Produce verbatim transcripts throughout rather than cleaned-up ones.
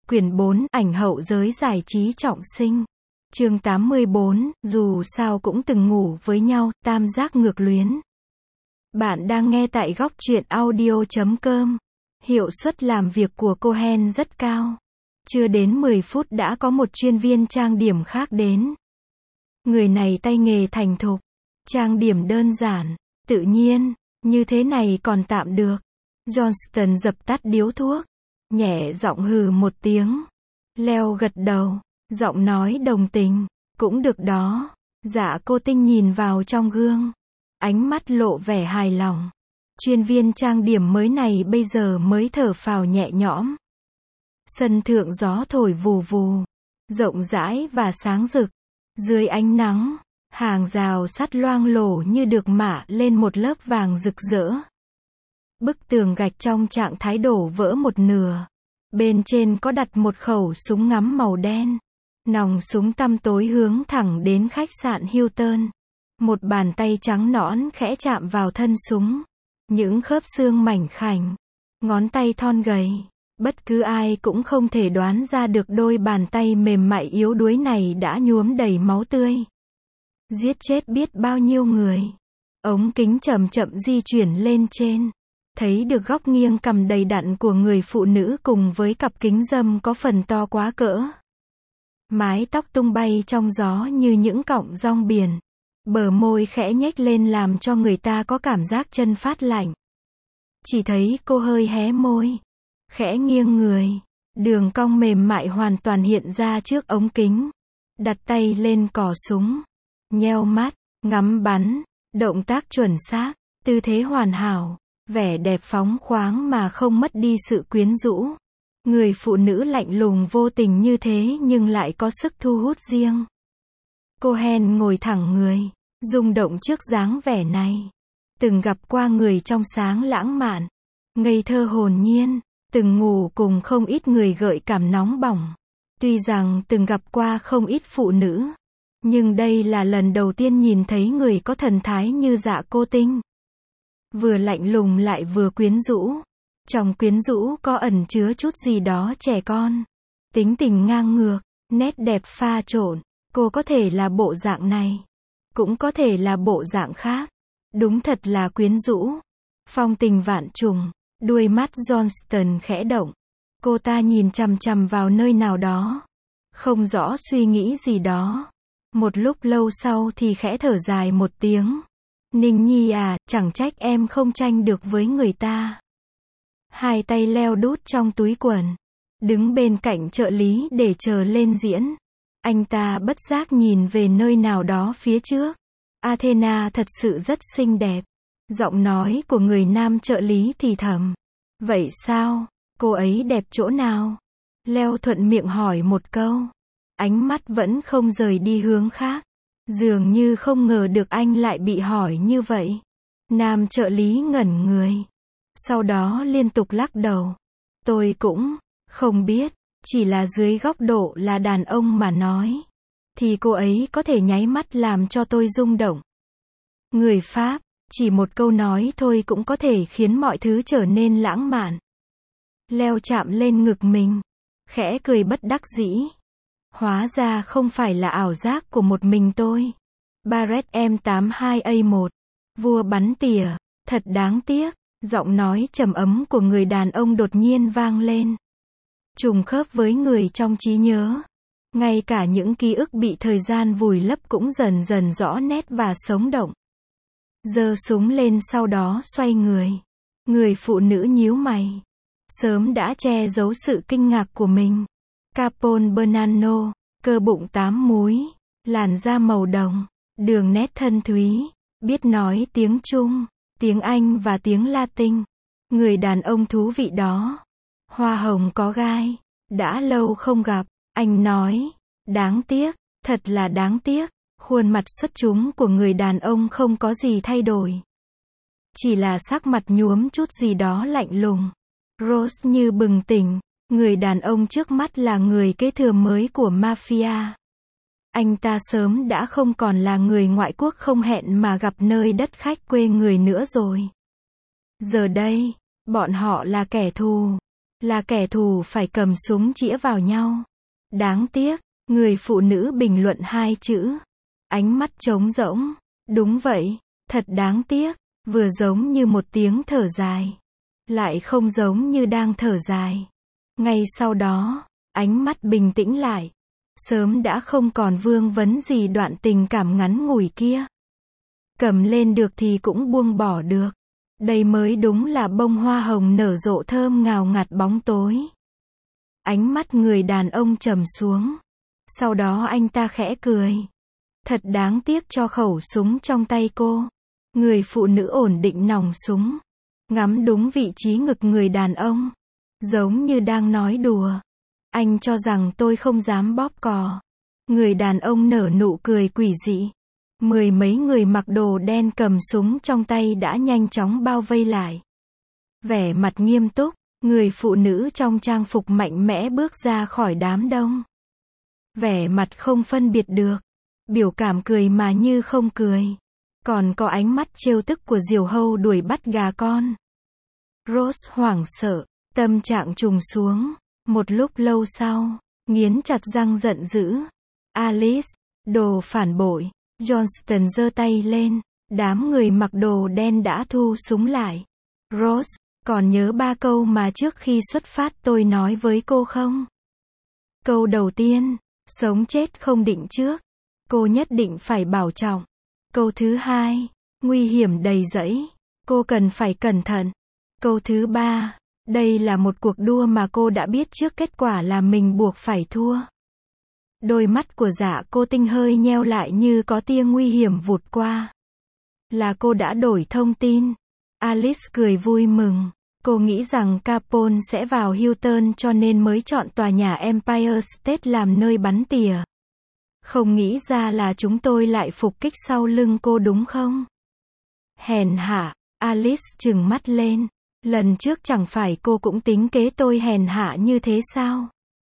Quyển bốn, ảnh hậu giới giải trí trọng sinh. Chương tám mươi bốn, dù sao cũng từng ngủ với nhau, tam giác ngược luyến. Bạn đang nghe tại góc truyện audio chấm com. Hiệu suất làm việc của Cohen rất cao. Chưa đến mười phút đã có một chuyên viên trang điểm khác đến. Người này tay nghề thành thục, trang điểm đơn giản, tự nhiên, như thế này còn tạm được. Johnston dập tắt điếu thuốc, nhẹ giọng hừ một tiếng. Leo gật đầu, giọng nói đồng tình, cũng được đó. Dạ cô Tinh nhìn vào trong gương, ánh mắt lộ vẻ hài lòng. Chuyên viên trang điểm mới này bây giờ mới thở phào nhẹ nhõm. Sân thượng gió thổi vù vù, rộng rãi và sáng rực. Dưới ánh nắng, hàng rào sắt loang lổ như được mạ lên một lớp vàng rực rỡ. Bức tường gạch trong trạng thái đổ vỡ một nửa. Bên trên có đặt một khẩu súng ngắm màu đen. Nòng súng tăm tối hướng thẳng đến khách sạn Hilton. Một bàn tay trắng nõn khẽ chạm vào thân súng. Những khớp xương mảnh khảnh, ngón tay thon gầy. Bất cứ ai cũng không thể đoán ra được đôi bàn tay mềm mại yếu đuối này đã nhuốm đầy máu tươi. Giết chết biết bao nhiêu người. Ống kính chậm chậm di chuyển lên trên. Thấy được góc nghiêng cằm đầy đặn của người phụ nữ cùng với cặp kính râm có phần to quá cỡ. Mái tóc tung bay trong gió như những cọng rong biển. Bờ môi khẽ nhếch lên làm cho người ta có cảm giác chân phát lạnh. Chỉ thấy cô hơi hé môi, khẽ nghiêng người. Đường cong mềm mại hoàn toàn hiện ra trước ống kính. Đặt tay lên cò súng. Nheo mắt, ngắm bắn. Động tác chuẩn xác, tư thế hoàn hảo. Vẻ đẹp phóng khoáng mà không mất đi sự quyến rũ. Người phụ nữ lạnh lùng vô tình như thế nhưng lại có sức thu hút riêng. Cohen ngồi thẳng người, rung động trước dáng vẻ này. Từng gặp qua người trong sáng lãng mạn, ngây thơ hồn nhiên, từng ngủ cùng không ít người gợi cảm nóng bỏng. Tuy rằng từng gặp qua không ít phụ nữ, nhưng đây là lần đầu tiên nhìn thấy người có thần thái như Dạ Cô Tinh. Vừa lạnh lùng lại vừa quyến rũ. Trong quyến rũ có ẩn chứa chút gì đó trẻ con. Tính tình ngang ngược, nét đẹp pha trộn. Cô có thể là bộ dạng này, cũng có thể là bộ dạng khác. Đúng thật là quyến rũ. Phong tình vạn trùng. Đuôi mắt Johnston khẽ động. Cô ta nhìn chằm chằm vào nơi nào đó. Không rõ suy nghĩ gì đó. Một lúc lâu sau thì khẽ thở dài một tiếng. Ninh Nhi à, chẳng trách em không tranh được với người ta. Hai tay leo đút trong túi quần. Đứng bên cạnh trợ lý để chờ lên diễn. Anh ta bất giác nhìn về nơi nào đó phía trước. Athena thật sự rất xinh đẹp. Giọng nói của người nam trợ lý thì thầm. Vậy sao? Cô ấy đẹp chỗ nào? Leo thuận miệng hỏi một câu. Ánh mắt vẫn không rời đi hướng khác. Dường như không ngờ được anh lại bị hỏi như vậy. Nam trợ lý ngẩn người. Sau đó liên tục lắc đầu. Tôi cũng không biết. Chỉ là dưới góc độ là đàn ông mà nói. Thì cô ấy có thể nháy mắt làm cho tôi rung động. Người Pháp, chỉ một câu nói thôi cũng có thể khiến mọi thứ trở nên lãng mạn. Leo chạm lên ngực mình. Khẽ cười bất đắc dĩ. Hóa ra không phải là ảo giác của một mình tôi. Barrett M tám hai A một. Vua bắn tỉa. Thật đáng tiếc. Giọng nói trầm ấm của người đàn ông đột nhiên vang lên. Trùng khớp với người trong trí nhớ. Ngay cả những ký ức bị thời gian vùi lấp cũng dần dần rõ nét và sống động. Giơ súng lên sau đó xoay người. Người phụ nữ nhíu mày. Sớm đã che giấu sự kinh ngạc của mình. Capone Bernardo, cơ bụng tám múi, làn da màu đồng, đường nét thân thúy, biết nói tiếng Trung, tiếng Anh và tiếng Latin. Người đàn ông thú vị đó. Hoa hồng có gai. Đã lâu không gặp, anh nói. Đáng tiếc, thật là đáng tiếc. Khuôn mặt xuất chúng của người đàn ông không có gì thay đổi. Chỉ là sắc mặt nhuốm chút gì đó lạnh lùng. Rose như bừng tỉnh. Người đàn ông trước mắt là người kế thừa mới của mafia. Anh ta sớm đã không còn là người ngoại quốc không hẹn mà gặp nơi đất khách quê người nữa rồi. Giờ đây, bọn họ là kẻ thù. Là kẻ thù phải cầm súng chĩa vào nhau. Đáng tiếc, người phụ nữ bình luận hai chữ. Ánh mắt trống rỗng. Đúng vậy, thật đáng tiếc, vừa giống như một tiếng thở dài. Lại không giống như đang thở dài. Ngay sau đó, ánh mắt bình tĩnh lại. Sớm đã không còn vương vấn gì đoạn tình cảm ngắn ngủi kia. Cầm lên được thì cũng buông bỏ được. Đây mới đúng là bông hoa hồng nở rộ thơm ngào ngạt bóng tối. Ánh mắt người đàn ông trầm xuống. Sau đó anh ta khẽ cười. Thật đáng tiếc cho khẩu súng trong tay cô. Người phụ nữ ổn định nòng súng. Ngắm đúng vị trí ngực người đàn ông. Giống như đang nói đùa. Anh cho rằng tôi không dám bóp cò. Người đàn ông nở nụ cười quỷ dị. Mười mấy người mặc đồ đen cầm súng trong tay đã nhanh chóng bao vây lại. Vẻ mặt nghiêm túc, người phụ nữ trong trang phục mạnh mẽ bước ra khỏi đám đông. Vẻ mặt không phân biệt được. Biểu cảm cười mà như không cười. Còn có ánh mắt trêu tức của diều hâu đuổi bắt gà con. Rose hoảng sợ, tâm trạng trùng xuống. Một lúc lâu sau, nghiến chặt răng giận dữ. Alice, đồ phản bội. Johnston giơ tay lên. Đám người mặc đồ đen đã thu súng lại. Rose, còn nhớ ba câu mà trước khi xuất phát tôi nói với cô không? Câu đầu tiên, sống chết không định trước. Cô nhất định phải bảo trọng. Câu thứ hai, nguy hiểm đầy rẫy. Cô cần phải cẩn thận. Câu thứ ba, đây là một cuộc đua mà cô đã biết trước kết quả là mình buộc phải thua. Đôi mắt của Dạ Cô Tinh hơi nheo lại như có tia nguy hiểm vụt qua. Là cô đã đổi thông tin. Alice cười vui mừng. Cô nghĩ rằng Capone sẽ vào Hilton cho nên mới chọn tòa nhà Empire State làm nơi bắn tỉa. Không nghĩ ra là chúng tôi lại phục kích sau lưng cô đúng không? Hèn hạ, Alice trừng mắt lên. Lần trước chẳng phải cô cũng tính kế tôi hèn hạ như thế sao?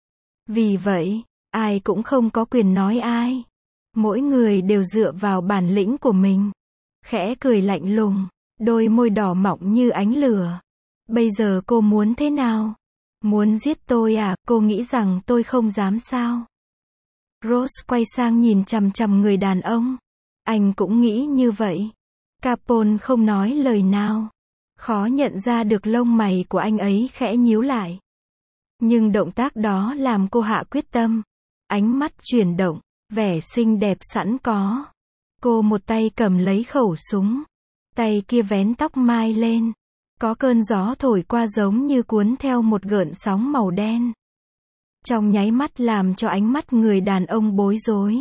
Vì vậy, ai cũng không có quyền nói ai. Mỗi người đều dựa vào bản lĩnh của mình. Khẽ cười lạnh lùng, đôi môi đỏ mọng như ánh lửa. Bây giờ cô muốn thế nào? Muốn giết tôi à? Cô nghĩ rằng tôi không dám sao? Rose quay sang nhìn chằm chằm người đàn ông. Anh cũng nghĩ như vậy. Capone không nói lời nào. Khó nhận ra được lông mày của anh ấy khẽ nhíu lại. Nhưng động tác đó làm cô hạ quyết tâm. Ánh mắt chuyển động, vẻ xinh đẹp sẵn có. Cô một tay cầm lấy khẩu súng. Tay kia vén tóc mai lên. Có cơn gió thổi qua giống như cuốn theo một gợn sóng màu đen. Trong nháy mắt làm cho ánh mắt người đàn ông bối rối.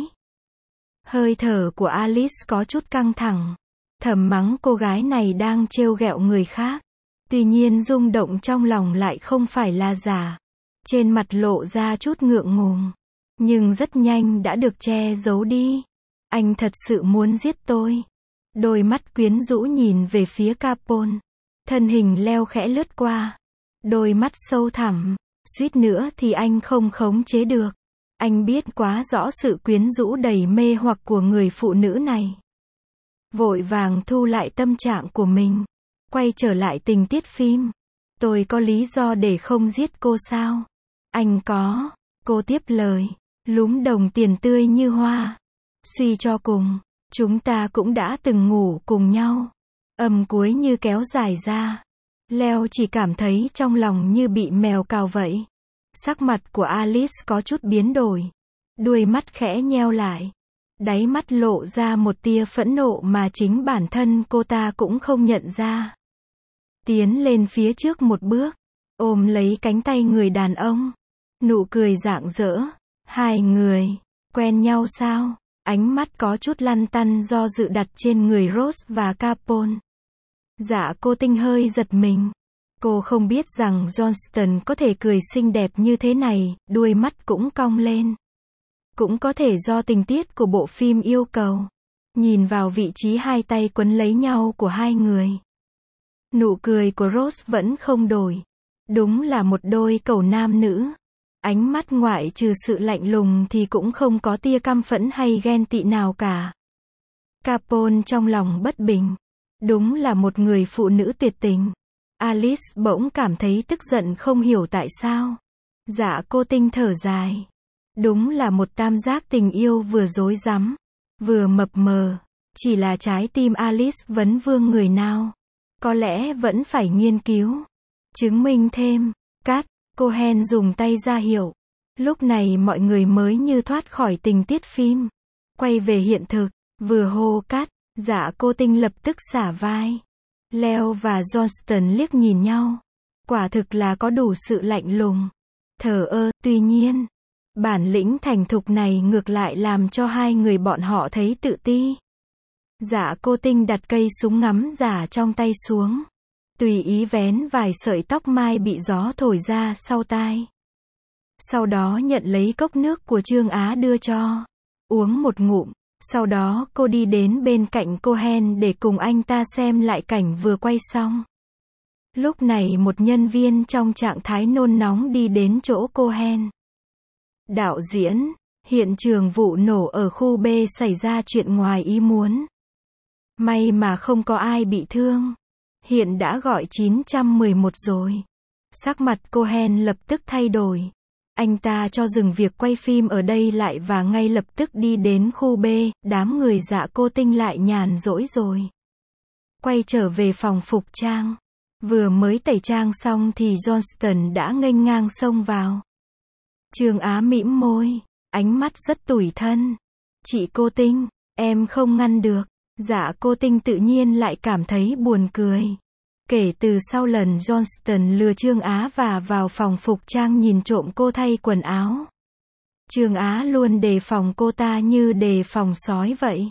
Hơi thở của Alice có chút căng thẳng. Thầm mắng cô gái này đang trêu ghẹo người khác. Tuy nhiên rung động trong lòng lại không phải là giả. Trên mặt lộ ra chút ngượng ngùng. Nhưng rất nhanh đã được che giấu đi. Anh thật sự muốn giết tôi. Đôi mắt quyến rũ nhìn về phía Capone. Thân hình leo khẽ lướt qua. Đôi mắt sâu thẳm. Suýt nữa thì anh không khống chế được. Anh biết quá rõ sự quyến rũ đầy mê hoặc của người phụ nữ này. Vội vàng thu lại tâm trạng của mình. Quay trở lại tình tiết phim. Tôi có lý do để không giết cô sao? Anh có. Cô tiếp lời. Lúm đồng tiền tươi như hoa. Suy cho cùng, chúng ta cũng đã từng ngủ cùng nhau. Âm cuối như kéo dài ra. Leo chỉ cảm thấy trong lòng như bị mèo cào vậy. Sắc mặt của Alice có chút biến đổi. Đuôi mắt khẽ nheo lại. Đáy mắt lộ ra một tia phẫn nộ mà chính bản thân cô ta cũng không nhận ra. Tiến lên phía trước một bước. Ôm lấy cánh tay người đàn ông. Nụ cười rạng rỡ. Hai người, quen nhau sao? Ánh mắt có chút lăn tăn do dự đặt trên người Rose và Capone. Dạ Cô Tinh hơi giật mình. Cô không biết rằng Johnston có thể cười xinh đẹp như thế này, đuôi mắt cũng cong lên. Cũng có thể do tình tiết của bộ phim yêu cầu. Nhìn vào vị trí hai tay quấn lấy nhau của hai người. Nụ cười của Rose vẫn không đổi. Đúng là một đôi cẩu nam nữ. Ánh mắt ngoại trừ sự lạnh lùng thì cũng không có tia căm phẫn hay ghen tị nào cả. Capone trong lòng bất bình. Đúng là một người phụ nữ tuyệt tình. Alice bỗng cảm thấy tức giận không hiểu tại sao. Dạ cô Tinh thở dài. Đúng là một tam giác tình yêu vừa rối rắm, vừa mập mờ. Chỉ là trái tim Alice vấn vương người nào. Có lẽ vẫn phải nghiên cứu. Chứng minh thêm. Cắt, Cohen dùng tay ra hiệu. Lúc này mọi người mới như thoát khỏi tình tiết phim. Quay về hiện thực. Vừa hô cắt, dạ cô Tinh lập tức xả vai. Leo và Johnston liếc nhìn nhau. Quả thực là có đủ sự lạnh lùng. Thờ ơ, tuy nhiên. Bản lĩnh thành thục này ngược lại làm cho hai người bọn họ thấy tự ti. Dạ cô Tinh đặt cây súng ngắm giả trong tay xuống. Tùy ý vén vài sợi tóc mai bị gió thổi ra sau tai. Sau đó nhận lấy cốc nước của Trương Á đưa cho. Uống một ngụm. Sau đó cô đi đến bên cạnh Cohen để cùng anh ta xem lại cảnh vừa quay xong. Lúc này một nhân viên trong trạng thái nôn nóng đi đến chỗ Cohen. Đạo diễn, hiện trường vụ nổ ở khu B xảy ra chuyện ngoài ý muốn. May mà không có ai bị thương. Hiện đã gọi chín một một rồi. Sắc mặt Cohen lập tức thay đổi. Anh ta cho dừng việc quay phim ở đây lại và ngay lập tức đi đến khu B, đám người dạ cô Tinh lại nhàn rỗi rồi. Quay trở về phòng phục trang. Vừa mới tẩy trang xong thì Johnston đã nghênh ngang xông vào. Trương Á mỉm môi, ánh mắt rất tủi thân. Chị cô Tinh, em không ngăn được. Dạ cô Tinh tự nhiên lại cảm thấy buồn cười. Kể từ sau lần Johnston lừa Trương Á và vào phòng phục trang nhìn trộm cô thay quần áo. Trương Á luôn đề phòng cô ta như đề phòng sói vậy.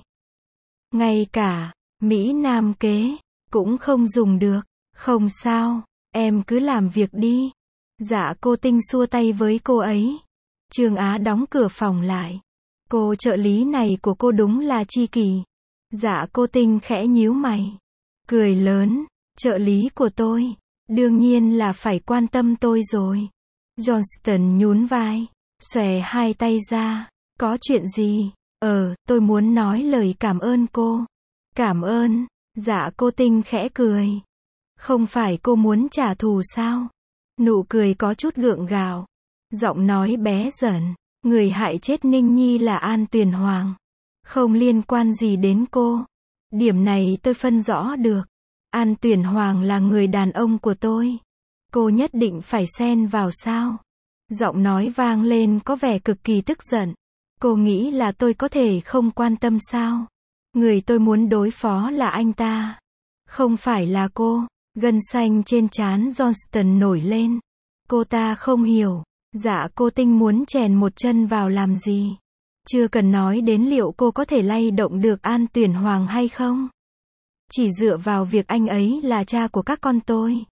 Ngay cả Mỹ Nam kế cũng không dùng được. Không sao, em cứ làm việc đi. Dạ cô Tinh xua tay với cô ấy. Trương Á đóng cửa phòng lại. Cô trợ lý này của cô đúng là chi kỷ. Dạ cô Tinh khẽ nhíu mày. Cười lớn. Trợ lý của tôi. Đương nhiên là phải quan tâm tôi rồi. Johnston nhún vai. Xòe hai tay ra. Có chuyện gì? Ờ, tôi muốn nói lời cảm ơn cô. Cảm ơn. Dạ cô Tinh khẽ cười. Không phải cô muốn trả thù sao? Nụ cười có chút gượng gạo. Giọng nói bé dần. Người hại chết Ninh Nhi là An Tuyền Hoàng. Không liên quan gì đến cô. Điểm này tôi phân rõ được. An Tuyển Hoàng là người đàn ông của tôi. Cô nhất định phải xen vào sao? Giọng nói vang lên có vẻ cực kỳ tức giận. Cô nghĩ là tôi có thể không quan tâm sao? Người tôi muốn đối phó là anh ta. Không phải là cô. Gân xanh trên trán Johnston nổi lên. Cô ta không hiểu. Dạ cô Tinh muốn chèn một chân vào làm gì? Chưa cần nói đến liệu cô có thể lay động được An Tuyển Hoàng hay không? Chỉ dựa vào việc anh ấy là cha của các con tôi.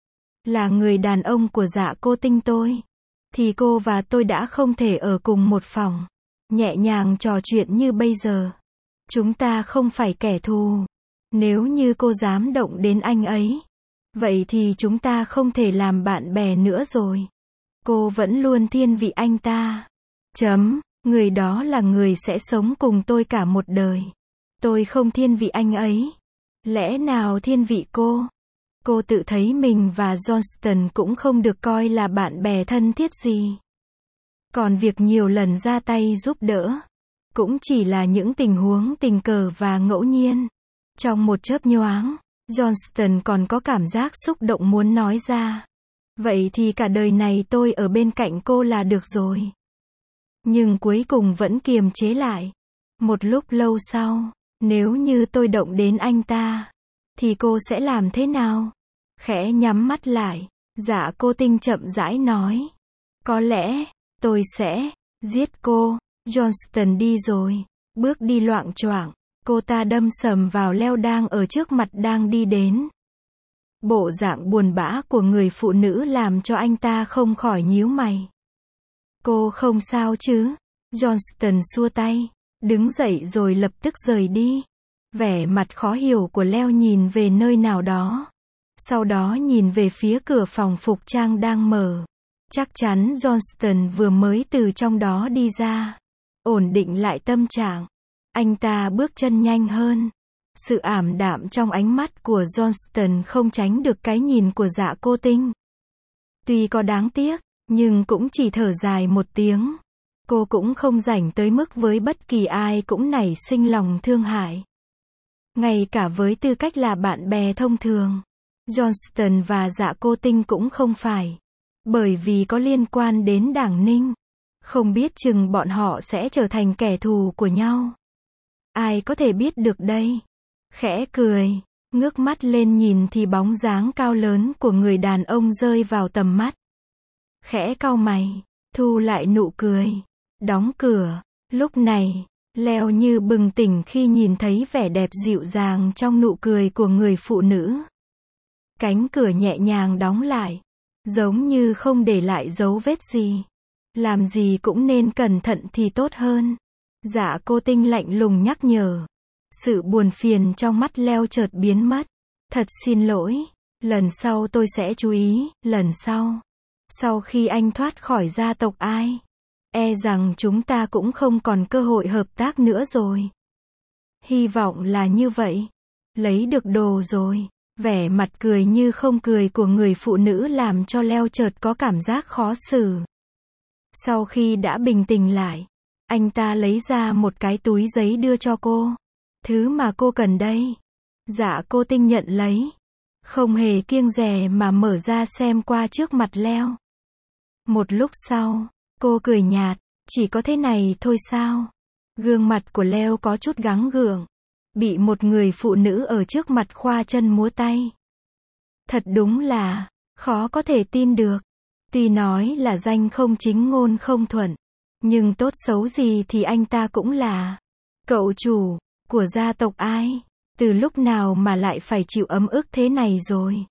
Là người đàn ông của dạ cô Tinh tôi. Thì cô và tôi đã không thể ở cùng một phòng. Nhẹ nhàng trò chuyện như bây giờ. Chúng ta không phải kẻ thù. Nếu như cô dám động đến anh ấy. Vậy thì chúng ta không thể làm bạn bè nữa rồi. Cô vẫn luôn thiên vị anh ta. Chấm. Người đó là người sẽ sống cùng tôi cả một đời. Tôi không thiên vị anh ấy. Lẽ nào thiên vị cô? Cô tự thấy mình và Johnston cũng không được coi là bạn bè thân thiết gì. Còn việc nhiều lần ra tay giúp đỡ, cũng chỉ là những tình huống tình cờ và ngẫu nhiên. Trong một chớp nhoáng, Johnston còn có cảm giác xúc động muốn nói ra. Vậy thì cả đời này tôi ở bên cạnh cô là được rồi. Nhưng cuối cùng vẫn kiềm chế lại. Một lúc lâu sau, nếu như tôi động đến anh ta, thì cô sẽ làm thế nào? Khẽ nhắm mắt lại, dạ cô Tinh chậm rãi nói. Có lẽ, tôi sẽ giết cô. Johnston đi rồi, bước đi loạng choạng. Cô ta đâm sầm vào Leo đang ở trước mặt đang đi đến. Bộ dạng buồn bã của người phụ nữ làm cho anh ta không khỏi nhíu mày. Cô không sao chứ? Johnston xua tay, đứng dậy rồi lập tức rời đi. Vẻ mặt khó hiểu của Leo nhìn về nơi nào đó. Sau đó nhìn về phía cửa phòng phục trang đang mở. Chắc chắn Johnston vừa mới từ trong đó đi ra. Ổn định lại tâm trạng. Anh ta bước chân nhanh hơn. Sự ảm đạm trong ánh mắt của Johnston không tránh được cái nhìn của Dạ Cô Tinh. Tuy có đáng tiếc, nhưng cũng chỉ thở dài một tiếng. Cô cũng không rảnh tới mức với bất kỳ ai cũng nảy sinh lòng thương hại. Ngay cả với tư cách là bạn bè thông thường, Johnston và Dạ Cô Tinh cũng không phải. Bởi vì có liên quan đến Đảng Ninh. Không biết chừng bọn họ sẽ trở thành kẻ thù của nhau. Ai có thể biết được đây? Khẽ cười, ngước mắt lên nhìn thì bóng dáng cao lớn của người đàn ông rơi vào tầm mắt. Khẽ cau mày, thu lại nụ cười, đóng cửa. Lúc này, Leo như bừng tỉnh khi nhìn thấy vẻ đẹp dịu dàng trong nụ cười của người phụ nữ. Cánh cửa nhẹ nhàng đóng lại, giống như không để lại dấu vết gì. Làm gì cũng nên cẩn thận thì tốt hơn. Dạ Cô Tinh lạnh lùng nhắc nhở. Sự buồn phiền trong mắt Leo chợt biến mất. Thật xin lỗi, lần sau tôi sẽ chú ý, lần sau. Sau khi anh thoát khỏi gia tộc Ai, e rằng chúng ta cũng không còn cơ hội hợp tác nữa rồi. Hy vọng là như vậy. Lấy được đồ rồi. Vẻ mặt cười như không cười của người phụ nữ làm cho Leo chợt có cảm giác khó xử. Sau khi đã bình tĩnh lại, anh ta lấy ra một cái túi giấy đưa cho cô. Thứ mà cô cần đây. Dạ Cô Tinh nhận lấy. Không hề kiêng dè mà mở ra xem qua trước mặt Leo. Một lúc sau, cô cười nhạt. Chỉ có thế này thôi sao? Gương mặt của Leo có chút gắng gượng. Bị một người phụ nữ ở trước mặt khoa chân múa tay. Thật đúng là, khó có thể tin được. Tuy nói là danh không chính ngôn không thuận. Nhưng tốt xấu gì thì anh ta cũng là cậu chủ của gia tộc Ai. Từ lúc nào mà lại phải chịu ấm ức thế này rồi.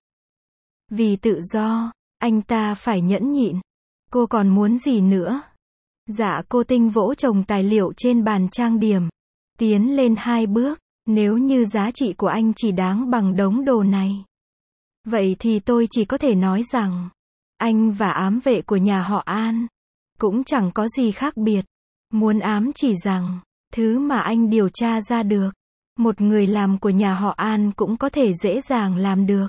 Vì tự do, anh ta phải nhẫn nhịn. Cô còn muốn gì nữa? Dạ Cô Tinh vỗ chồng tài liệu trên bàn trang điểm. Tiến lên hai bước. Nếu như giá trị của anh chỉ đáng bằng đống đồ này, vậy thì tôi chỉ có thể nói rằng, anh và ám vệ của nhà họ An cũng chẳng có gì khác biệt. Muốn ám chỉ rằng, thứ mà anh điều tra ra được, một người làm của nhà họ An cũng có thể dễ dàng làm được.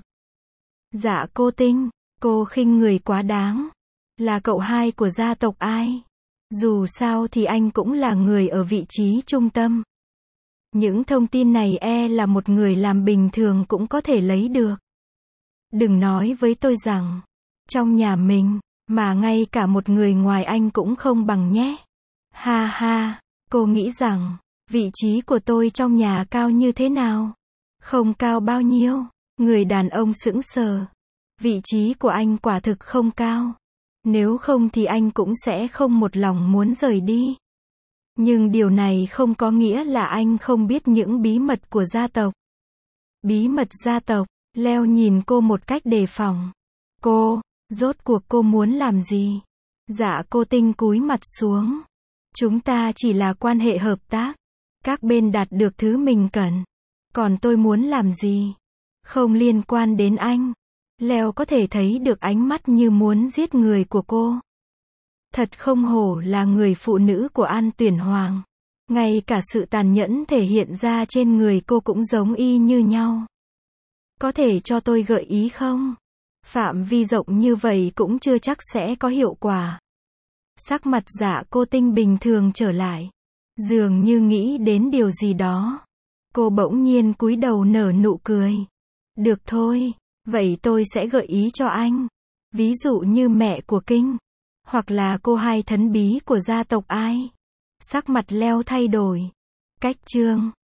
Dạ Cô Tinh, cô khinh người quá đáng. Là cậu hai của gia tộc Ai. Dù sao thì anh cũng là người ở vị trí trung tâm. Những thông tin này e là một người làm bình thường cũng có thể lấy được. Đừng nói với tôi rằng, trong nhà mình, mà ngay cả một người ngoài anh cũng không bằng nhé. Ha ha, cô nghĩ rằng, vị trí của tôi trong nhà cao như thế nào? Không cao bao nhiêu. Người đàn ông sững sờ. Vị trí của anh quả thực không cao. Nếu không thì anh cũng sẽ không một lòng muốn rời đi. Nhưng điều này không có nghĩa là anh không biết những bí mật của gia tộc. Bí mật gia tộc, Leo nhìn cô một cách đề phòng. Cô, rốt cuộc cô muốn làm gì? Dạ Cô Tinh cúi mặt xuống. Chúng ta chỉ là quan hệ hợp tác. Các bên đạt được thứ mình cần. Còn tôi muốn làm gì? Không liên quan đến anh. Leo có thể thấy được ánh mắt như muốn giết người của cô. Thật không hổ là người phụ nữ của An Tuyển Hoàng. Ngay cả sự tàn nhẫn thể hiện ra trên người cô cũng giống y như nhau. Có thể cho tôi gợi ý không? Phạm vi rộng như vậy cũng chưa chắc sẽ có hiệu quả. Sắc mặt Dạ Cô Tinh bình thường trở lại. Dường như nghĩ đến điều gì đó. Cô bỗng nhiên cúi đầu nở nụ cười. Được thôi, vậy tôi sẽ gợi ý cho anh. Ví dụ như mẹ của Kinh. Hoặc là cô hai thấn bí của gia tộc Ai. Sắc mặt Leo thay đổi. Cách chương